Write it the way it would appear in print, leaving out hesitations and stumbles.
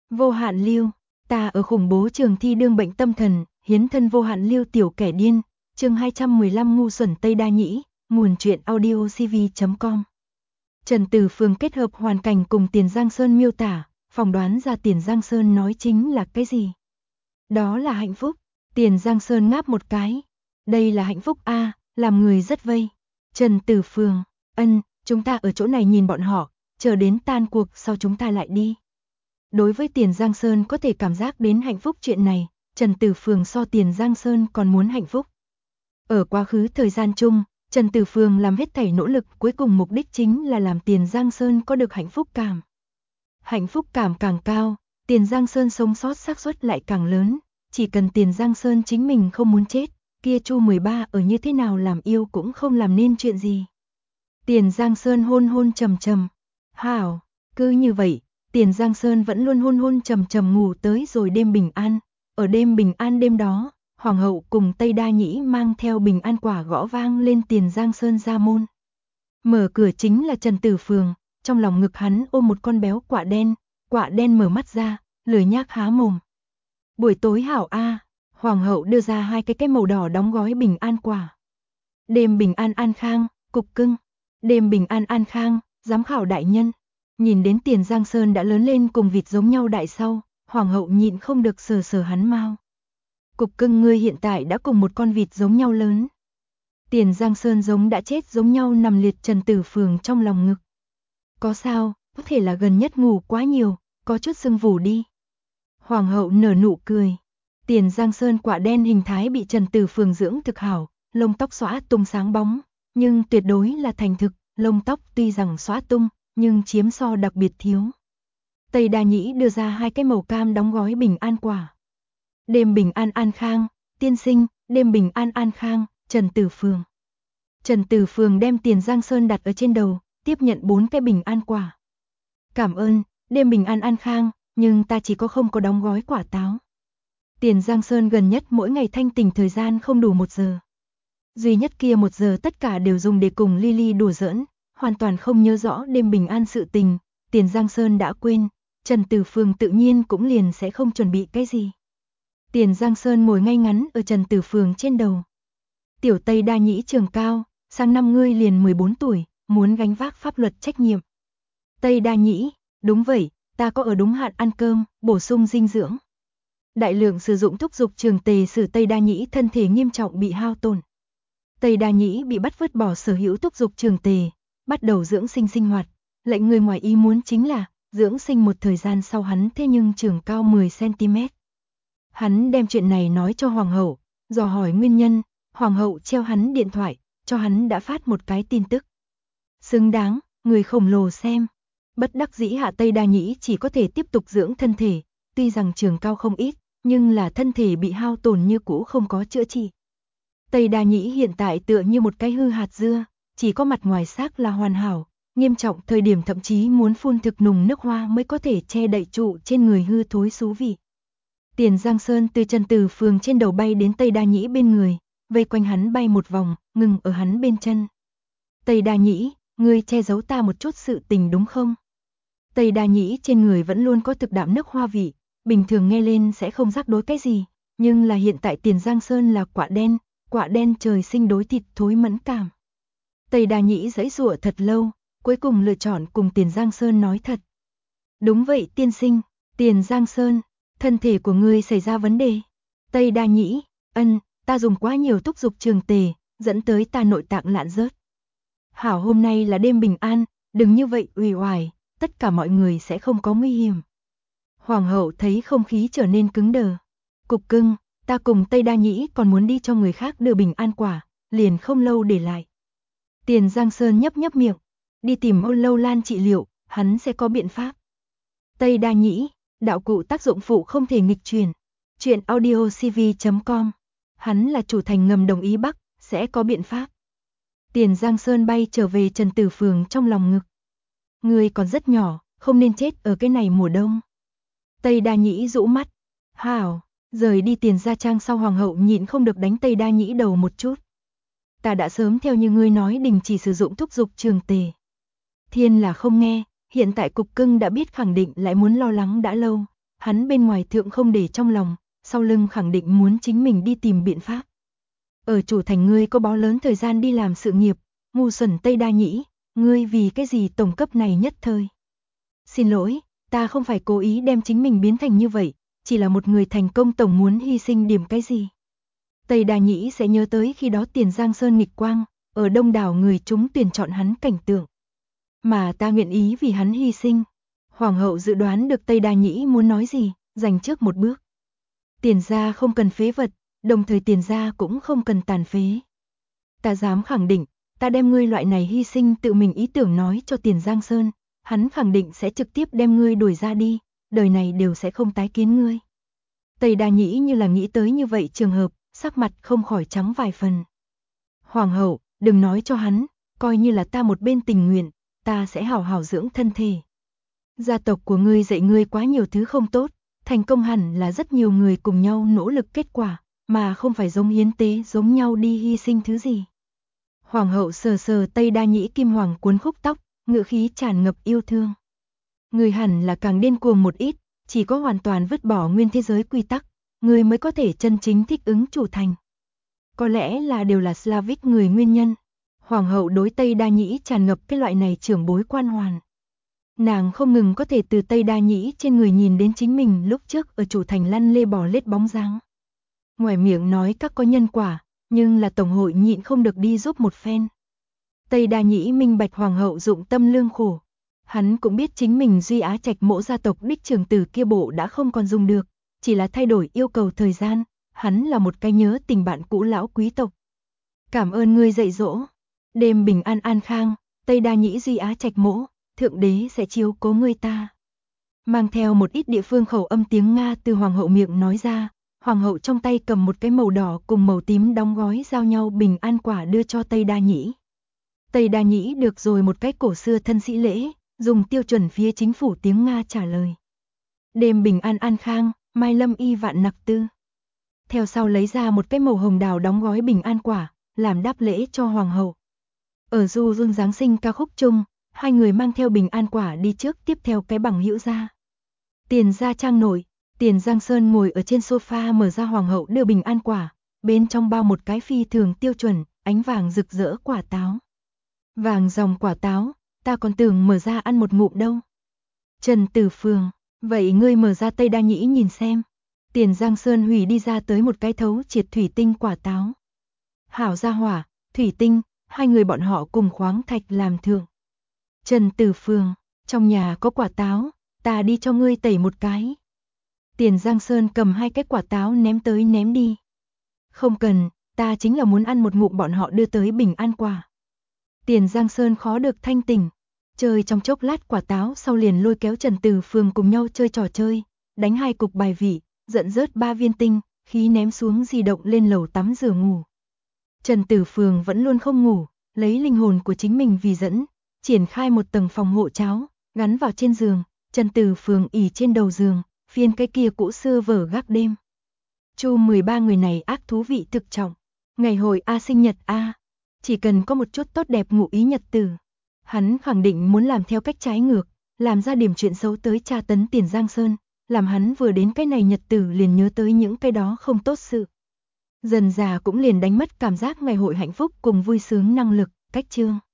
Vô hạn lưu, ta ở khủng bố trường thi đương bệnh tâm thần, hiến thân vô hạn lưu tiểu kẻ điên, chương 215 ngu xuẩn Tây Đa Nhĩ, nguồn truyện audiocv.com. Trần Tử Phương kết hợp hoàn cảnh cùng Tiền Giang Sơn miêu tả, phỏng đoán ra Tiền Giang Sơn nói chính là cái gì. Đó là hạnh phúc. Tiền Giang Sơn ngáp một cái. Đây là hạnh phúc a, làm người rất vây. Trần Tử Phương, chúng ta ở chỗ này nhìn bọn họ, chờ đến tan cuộc sau chúng ta lại đi. Đối với Tiền Giang Sơn có thể cảm giác đến hạnh phúc chuyện này, Trần Tử Phương so Tiền Giang Sơn còn muốn hạnh phúc. Ở quá khứ thời gian chung, Trần Tử Phương làm hết thảy nỗ lực, cuối cùng mục đích chính là làm Tiền Giang Sơn có được hạnh phúc cảm. Hạnh phúc cảm càng cao, Tiền Giang Sơn sống sót xác suất lại càng lớn, chỉ cần Tiền Giang Sơn chính mình không muốn chết, kia Chu 13 ở như thế nào làm yêu cũng không làm nên chuyện gì. Tiền Giang Sơn hôn hôn trầm trầm. Hảo, cứ như vậy, Tiền Giang Sơn vẫn luôn hôn hôn trầm trầm ngủ tới rồi đêm bình an. Ở đêm bình an đêm đó, Hoàng hậu cùng Tây Đa Nhĩ mang theo bình an quả gõ vang lên Tiền Giang Sơn ra môn. Mở cửa chính là Trần Tử Phương, trong lòng ngực hắn ôm một con béo quạ đen mở mắt ra, lười nhác há mồm. Buổi tối hảo a, Hoàng hậu đưa ra hai cái màu đỏ đóng gói bình an quả. Đêm bình an an khang, cục cưng. Đêm bình an an khang, giám khảo đại nhân. Nhìn đến Tiền Giang Sơn đã lớn lên cùng vịt giống nhau đại sau, Hoàng hậu nhịn không được sờ sờ hắn mau. Cục cưng ngươi hiện tại đã cùng một con vịt giống nhau lớn. Tiền Giang Sơn giống đã chết giống nhau nằm liệt Trần Tử Phương trong lòng ngực. Có sao, có thể là gần nhất ngủ quá nhiều, có chút sưng vù đi. Hoàng hậu nở nụ cười. Tiền Giang Sơn quả đen hình thái bị Trần Tử Phương dưỡng thực hảo, lông tóc xõa tung sáng bóng, nhưng tuyệt đối là thành thực, lông tóc tuy rằng xõa tung, nhưng chiếm so đặc biệt thiếu. Tây Đa Nhĩ đưa ra hai cái màu cam đóng gói bình an quả. Đêm bình an an khang, tiên sinh, đêm bình an an khang, Trần Tử Phương. Trần Tử Phương đem Tiền Giang Sơn đặt ở trên đầu, tiếp nhận 4 cái bình an quả. Cảm ơn, đêm bình an an khang, nhưng ta chỉ có không có đóng gói quả táo. Tiền Giang Sơn gần nhất mỗi ngày thanh tỉnh thời gian không đủ 1 giờ. Duy nhất kia 1 giờ tất cả đều dùng để cùng Lily đùa giỡn, hoàn toàn không nhớ rõ đêm bình an sự tình, Tiền Giang Sơn đã quên, Trần Tử Phương tự nhiên cũng liền sẽ không chuẩn bị cái gì. Tiền Giang Sơn ngồi ngay ngắn ở Trần Tử Phương trên đầu. Tiểu Tây Đa Nhĩ trường cao, sang năm ngươi liền 14 tuổi, muốn gánh vác pháp luật trách nhiệm. Tây Đa Nhĩ, đúng vậy, ta có ở đúng hạn ăn cơm, bổ sung dinh dưỡng. Đại lượng sử dụng thúc dục trường tề sử Tây Đa Nhĩ thân thể nghiêm trọng bị hao tổn. Tây Đa Nhĩ bị bắt vứt bỏ sở hữu thúc dục trường tề, bắt đầu dưỡng sinh sinh hoạt. Lệnh người ngoài ý muốn chính là, dưỡng sinh một thời gian sau hắn thế nhưng trưởng cao 10 cm. Hắn đem chuyện này nói cho Hoàng hậu, dò hỏi nguyên nhân, Hoàng hậu treo hắn điện thoại, cho hắn đã phát một cái tin tức. Xứng đáng, người khổng lồ xem. Bất đắc dĩ hạ Tây Đa Nhĩ chỉ có thể tiếp tục dưỡng thân thể, tuy rằng trường cao không ít, nhưng là thân thể bị hao tổn như cũ không có chữa trị. Tây Đa Nhĩ hiện tại tựa như một cái hư hạt dưa, chỉ có mặt ngoài xác là hoàn hảo, nghiêm trọng thời điểm thậm chí muốn phun thực nùng nước hoa mới có thể che đậy trụ trên người hư thối xú vị. Tiền Giang Sơn từ Trần Tử Phương trên đầu bay đến Tây Đa Nhĩ bên người, vây quanh hắn bay một vòng, ngừng ở hắn bên chân. Tây Đa Nhĩ, ngươi che giấu ta một chút sự tình đúng không? Tây Đa Nhĩ trên người vẫn luôn có thực đạm nước hoa vị, bình thường nghe lên sẽ không rắc đối cái gì, nhưng là hiện tại Tiền Giang Sơn là quạ đen trời sinh đối thịt thối mẫn cảm. Tây Đa Nhĩ giãy giụa thật lâu, cuối cùng lựa chọn cùng Tiền Giang Sơn nói thật. Đúng vậy tiên sinh, Tiền Giang Sơn, thân thể của ngươi xảy ra vấn đề. Tây Đa Nhĩ, ta dùng quá nhiều thúc dục trường tề, dẫn tới ta nội tạng lạn rớt. Hảo hôm nay là đêm bình an, đừng như vậy uể oải, tất cả mọi người sẽ không có nguy hiểm. Hoàng hậu thấy không khí trở nên cứng đờ. Cục cưng, ta cùng Tây Đa Nhĩ còn muốn đi cho người khác đưa bình an quả, liền không lâu để lại. Tiền Giang Sơn nhấp nhấp miệng, đi tìm Ôn Lâu Lan trị liệu, hắn sẽ có biện pháp. Tây Đa Nhĩ, đạo cụ tác dụng phụ không thể nghịch chuyển. Chuyện audiocv.com. Hắn là chủ thành ngầm đồng ý Bắc, sẽ có biện pháp. Tiền Giang Sơn bay trở về Trần Tử Phương trong lòng ngực. Người còn rất nhỏ, không nên chết ở cái này mùa đông. Tây Đa Nhĩ rũ mắt. Hảo, rời đi Tiền Gia Trang sau Hoàng hậu nhịn không được đánh Tây Đa Nhĩ đầu một chút. Ta đã sớm theo như ngươi nói đình chỉ sử dụng thúc dục trường tề. Thiên là không nghe, hiện tại cục cưng đã biết khẳng định lại muốn lo lắng đã lâu. hắn bên ngoài thượng không để trong lòng, sau lưng khẳng định muốn chính mình đi tìm biện pháp. Ở chủ thành ngươi có bó lớn thời gian đi làm sự nghiệp, ngu xuẩn Tây Đa Nhĩ, ngươi vì cái gì tổng cấp này nhất thời. Xin lỗi, ta không phải cố ý đem chính mình biến thành như vậy, chỉ là một người thành công tổng muốn hy sinh điểm cái gì. Tây Đa Nhĩ sẽ nhớ tới khi đó Tiền Giang Sơn nghịch quang, ở đông đảo người chúng tuyển chọn hắn cảnh tượng. Mà ta nguyện ý vì hắn hy sinh. Hoàng hậu dự đoán được Tây Đa Nhĩ muốn nói gì, dành trước một bước. Tiền gia không cần phế vật, đồng thời tiền gia cũng không cần tàn phế. Ta dám khẳng định, ta đem ngươi loại này hy sinh tự mình ý tưởng nói cho Tiền Giang Sơn, hắn khẳng định sẽ trực tiếp đem ngươi đuổi ra đi, đời này đều sẽ không tái kiến ngươi. Tây Đa Nhĩ như là nghĩ tới như vậy trường hợp, sắc mặt không khỏi trắng vài phần. Hoàng hậu, đừng nói cho hắn, coi như là ta một bên tình nguyện, ta sẽ hảo hảo dưỡng thân thể. Gia tộc của ngươi dạy ngươi quá nhiều thứ không tốt, thành công hẳn là rất nhiều người cùng nhau nỗ lực kết quả, mà không phải giống hiến tế giống nhau đi hy sinh thứ gì. Hoàng hậu sờ sờ Tây Đa Nhĩ kim hoàng cuốn khúc tóc, ngữ khí tràn ngập yêu thương. Ngươi hẳn là càng điên cuồng một ít, chỉ có hoàn toàn vứt bỏ nguyên thế giới quy tắc, ngươi mới có thể chân chính thích ứng chủ thành. Có lẽ là đều là Slavic người nguyên nhân. Hoàng hậu đối Tây Đa Nhĩ tràn ngập cái loại này trưởng bối quan hoàn. Nàng không ngừng có thể từ Tây Đa Nhĩ trên người nhìn đến chính mình lúc trước ở chủ thành lăn lê bò lết bóng dáng. Ngoài miệng nói các có nhân quả, nhưng là tổng hội nhịn không được đi giúp một phen. Tây Đa Nhĩ minh bạch hoàng hậu dụng tâm lương khổ. Hắn cũng biết chính mình Duy Á Trạch mỗ gia tộc đích trưởng tử kia bộ đã không còn dùng được, chỉ là thay đổi yêu cầu thời gian, hắn là một cái nhớ tình bạn cũ lão quý tộc. Cảm ơn ngươi dạy dỗ. Đêm bình an an khang, Tây Đa Nhĩ Duy Á Trạch mỗ, thượng đế sẽ chiếu cố ngươi ta. Mang theo một ít địa phương khẩu âm tiếng Nga từ hoàng hậu miệng nói ra, hoàng hậu trong tay cầm một cái màu đỏ cùng màu tím đóng gói giao nhau bình an quả đưa cho Tây Đa Nhĩ. Tây Đa Nhĩ được rồi một cái cổ xưa thân sĩ lễ, dùng tiêu chuẩn phía chính phủ tiếng Nga trả lời. Đêm bình an an khang, mai lâm y vạn nặc tư. Theo sau lấy ra một cái màu hồng đào đóng gói bình an quả, làm đáp lễ cho hoàng hậu. Ở du dương Giáng sinh ca khúc chung, hai người mang theo bình an quả đi trước tiếp theo cái bằng hữu ra. Tiền gia trang nội, Tiền Giang Sơn ngồi ở trên sofa mở ra hoàng hậu đưa bình an quả, bên trong bao một cái phi thường tiêu chuẩn, ánh vàng rực rỡ quả táo. Vàng dòng quả táo, ta còn tưởng mở ra ăn một ngụm đâu. Trần Tử Phường, vậy ngươi mở ra Tây Đa Nhĩ nhìn xem. Tiền Giang Sơn hủy đi ra tới một cái thấu triệt thủy tinh quả táo. Hảo gia hỏa, thủy tinh, hai người bọn họ cùng khoáng thạch làm thượng. Trần Tử Phường, trong nhà có quả táo, ta đi cho ngươi tẩy một cái. Tiền Giang Sơn cầm hai cái quả táo ném tới ném đi. Không cần, ta chính là muốn ăn một ngụm bọn họ đưa tới bình an quả. Tiền Giang Sơn khó được thanh tỉnh, chơi trong chốc lát quả táo sau liền lôi kéo Trần Tử Phường cùng nhau chơi trò chơi, đánh hai cục bài vị, giận rớt 3 viên tinh, khí ném xuống di động lên lầu tắm rửa ngủ. Trần Tử Phường vẫn luôn không ngủ, lấy linh hồn của chính mình vì dẫn, triển khai một tầng phòng hộ cháo, gắn vào trên giường, Trần Tử Phường ỉ trên đầu giường, phiên cái kia cũ xưa vở gác đêm. Chu 13 người này ác thú vị thực trọng, ngày hội A sinh nhật A, chỉ cần có một chút tốt đẹp ngụ ý nhật tử. Hắn khẳng định muốn làm theo cách trái ngược, làm ra điểm chuyện xấu tới tra tấn Tiền Giang Sơn, làm hắn vừa đến cái này nhật tử liền nhớ tới những cái đó không tốt sự. Dần già cũng liền đánh mất cảm giác ngày hội hạnh phúc cùng vui sướng năng lực, cách chương.